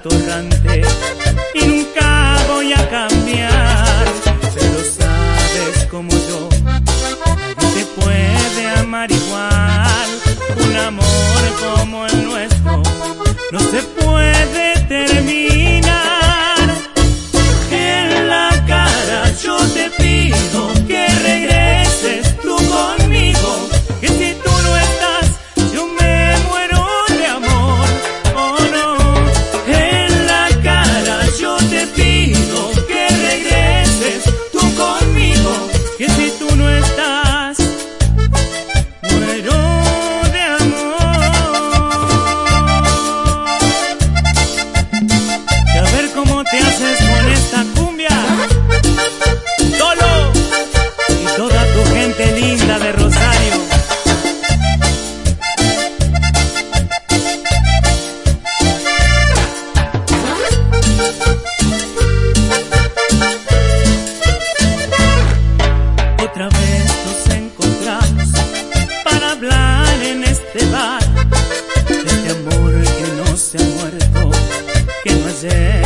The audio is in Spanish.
atorrante y nunca voy a cambiar, pero sabes como yo, nadie te puede amar igual. Un amor como el nuestro no se puede terminar. En la cara yo te pido que regreses tú conmigo, que si tú no estás yo me muero de amor. Oh no, en la cara yo te pido que regreses tú conmigo, que si tú no estás muero de amor. Y a ver cómo te haces con esta cumbia, Solo y toda tu gente linda de Rosario. Otra vez nos encontramos para hablar en este bar de este amor que no se ha muerto, que no es